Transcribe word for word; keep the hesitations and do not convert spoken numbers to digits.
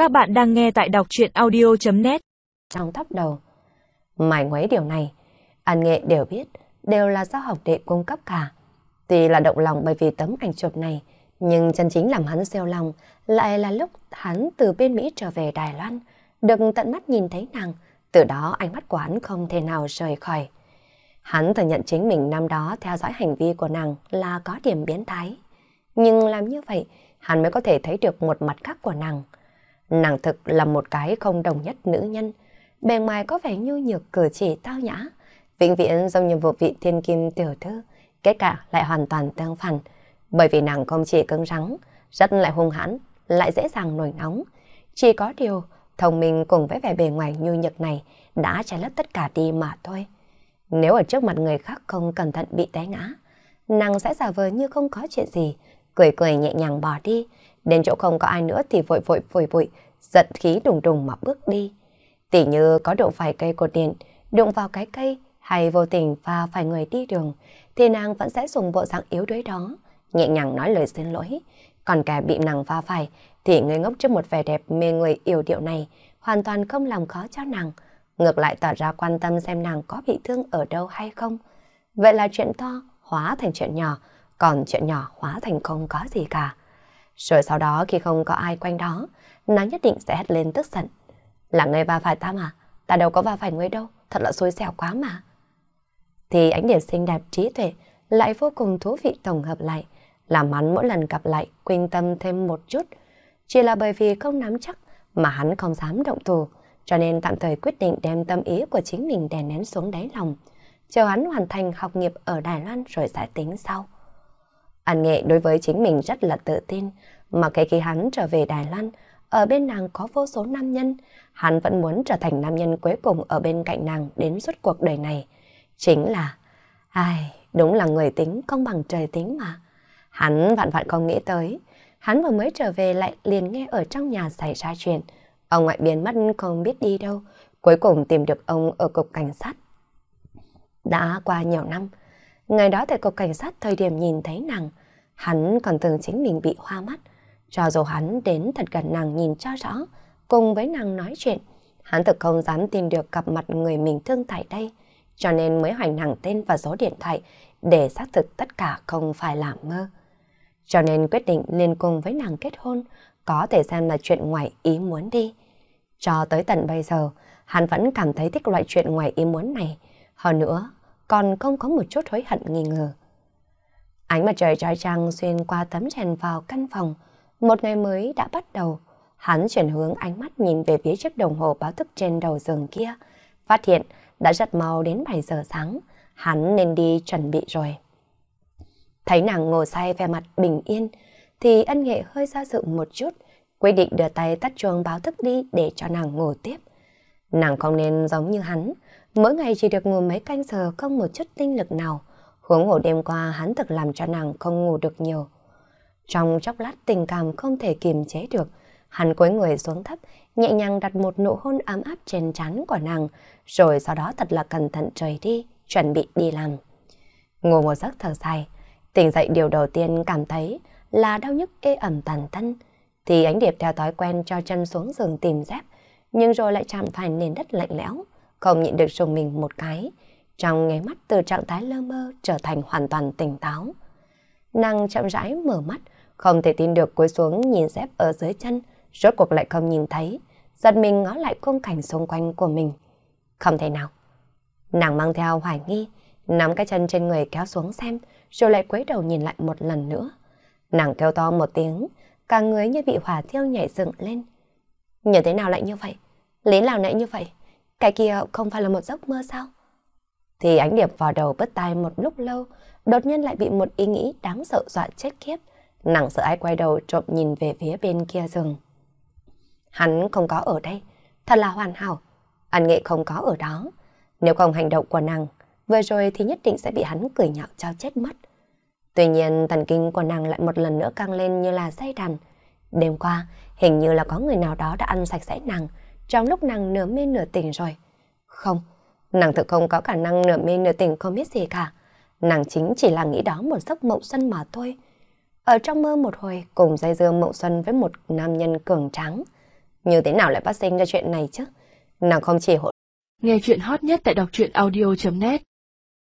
Các bạn đang nghe tại đọc truyện audio chấm net. Trong tóc đầu, mải mấy điều này, An Nghệ đều biết, đều là do học đệ cung cấp cả. Tuy là động lòng bởi vì tấm ảnh chụp này, nhưng chân chính làm hắn siêu lòng lại là lúc hắn từ bên Mỹ trở về Đài Loan, được tận mắt nhìn thấy nàng, từ đó ánh mắt của hắn không thể nào rời khỏi. Hắn thừa nhận chính mình năm đó theo dõi hành vi của nàng là có điểm biến thái. Nhưng làm như vậy, hắn mới có thể thấy được một mặt khác của nàng. Nàng thực là một cái không đồng nhất nữ nhân, bề ngoài có vẻ nhu nhược cử chỉ tao nhã, vĩnh viễn giống như một vị thiên kim tiểu thư, kết quả lại hoàn toàn tương phản, bởi vì nàng không chỉ cứng rắn, rất lại hung hãn, lại dễ dàng nổi nóng. Chỉ có điều, thông minh cùng với vẻ bề ngoài nhu nhược này đã che lấp tất cả đi mà thôi. Nếu ở trước mặt người khác không cẩn thận bị té ngã, nàng sẽ giả vờ như không có chuyện gì, cười cười nhẹ nhàng bỏ đi, đến chỗ không có ai nữa thì vội vội vội vội, giận khí đùng đùng mà bước đi. Tỉ như có đụng phải cây cột điện, đụng vào cái cây hay vô tình va phải người đi đường, thì nàng vẫn sẽ dùng bộ dạng yếu đuối đó, nhẹ nhàng nói lời xin lỗi. Còn kẻ bị nàng va phải thì ngây ngốc trước một vẻ đẹp mê người yểu điệu này, hoàn toàn không làm khó cho nàng, ngược lại tỏ ra quan tâm xem nàng có bị thương ở đâu hay không. Vậy là chuyện to hóa thành chuyện nhỏ, còn chuyện nhỏ hóa thành không có gì cả. Rồi sau đó khi không có ai quanh đó, nàng nhất định sẽ hét lên tức giận. Là ngươi va phải ta mà, ta đâu có va phải ngươi đâu, thật là xui xẻo quá mà. Thì ánh điểm xinh đẹp trí tuệ lại vô cùng thú vị tổng hợp lại, làm hắn mỗi lần gặp lại quynh tâm thêm một chút. Chỉ là bởi vì không nắm chắc mà hắn không dám động thủ, cho nên tạm thời quyết định đem tâm ý của chính mình đè nén xuống đáy lòng, chờ hắn hoàn thành học nghiệp ở Đài Loan rồi sẽ tính sau. An Nghệ đối với chính mình rất là tự tin, mà kể khi hắn trở về Đài Loan, ở bên nàng có vô số nam nhân, hắn vẫn muốn trở thành nam nhân cuối cùng ở bên cạnh nàng đến suốt cuộc đời này. Chính là, ai, đúng là người tính không bằng trời tính mà. Hắn vạn vạn không nghĩ tới, hắn vừa mới trở về lại liền nghe ở trong nhà xảy ra chuyện. Ông ngoại biến mất không biết đi đâu, cuối cùng tìm được ông ở cục cảnh sát. Đã qua nhiều năm, ngày đó tại cục cảnh sát thời điểm nhìn thấy nàng, hắn còn tưởng chính mình bị hoa mắt. Cho dù hắn đến thật gần nàng nhìn cho rõ, cùng với nàng nói chuyện, hắn thực không dám tin được gặp mặt người mình thương tại đây, cho nên mới hỏi nàng tên và số điện thoại để xác thực tất cả không phải là mơ. Cho nên quyết định liền cùng với nàng kết hôn, có thể xem là chuyện ngoài ý muốn đi. Cho tới tận bây giờ, hắn vẫn cảm thấy thích loại chuyện ngoài ý muốn này, hơn nữa còn không có một chút hối hận nghi ngờ. Ánh mặt trời trói trang xuyên qua tấm rèm vào căn phòng. Một ngày mới đã bắt đầu. Hắn chuyển hướng ánh mắt nhìn về phía chiếc đồng hồ báo thức trên đầu giường kia. Phát hiện đã rất mau đến bảy giờ sáng. Hắn nên đi chuẩn bị rồi. Thấy nàng ngồi say vẻ mặt bình yên, thì Ân Nghệ hơi do dự một chút, quyết định đưa tay tắt chuông báo thức đi để cho nàng ngủ tiếp. Nàng không nên giống như hắn, mỗi ngày chỉ được ngủ mấy canh giờ không một chút tinh lực nào. Huống hồ đêm qua hắn thực làm cho nàng không ngủ được nhiều. Trong chốc lát tình cảm không thể kiềm chế được, hắn cúi người xuống thấp, nhẹ nhàng đặt một nụ hôn ấm áp trên trán của nàng, rồi sau đó thật là cẩn thận rời đi, chuẩn bị đi làm. Ngủ một giấc thở dài, tỉnh dậy điều đầu tiên cảm thấy là đau nhức ê ẩm toàn thân, thì Ánh Điệp theo thói quen cho chân xuống giường tìm dép, nhưng rồi lại chạm phải nền đất lạnh lẽo, không nhịn được rùng mình một cái, trong nháy mắt từ trạng thái lơ mơ trở thành hoàn toàn tỉnh táo. Nàng chậm rãi mở mắt, không thể tin được cúi xuống nhìn dép ở dưới chân, rốt cuộc lại không nhìn thấy, giật mình ngó lại khung cảnh xung quanh của mình. Không thể nào. Nàng mang theo hoài nghi, nắm cái chân trên người kéo xuống xem, rồi lại quay đầu nhìn lại một lần nữa. Nàng kêu to một tiếng, cả người như bị hỏa thiêu nhảy dựng lên. Như thế nào lại như vậy? Lý nào lại như vậy? Cái kia không phải là một giấc mơ sao? Thì Ánh Điệp vào đầu bứt tai một lúc lâu, đột nhiên lại bị một ý nghĩ đáng sợ dọa chết khiếp. Nàng sợ ai quay đầu trộm nhìn về phía bên kia giường. Hắn không có ở đây, thật là hoàn hảo. An Nghệ không có ở đó. Nếu không hành động của nàng vừa rồi thì nhất định sẽ bị hắn cười nhạo cho chết mất. Tuy nhiên thần kinh của nàng lại một lần nữa căng lên như là dây đàn. Đêm qua hình như là có người nào đó đã ăn sạch sẽ nàng trong lúc nàng nửa mê nửa tỉnh rồi. Không, nàng thực không có khả năng nửa mê nửa tỉnh không biết gì cả. Nàng chính chỉ là nghĩ đó một giấc mộng xuân mà thôi. Ở trong mơ một hồi cùng dây dưa mộng xuân với một nam nhân cường tráng. Như thế nào lại phát sinh ra chuyện này chứ? Nàng không chỉ hỗn. Nghe chuyện hot nhất tại đọc truyện audio chấm net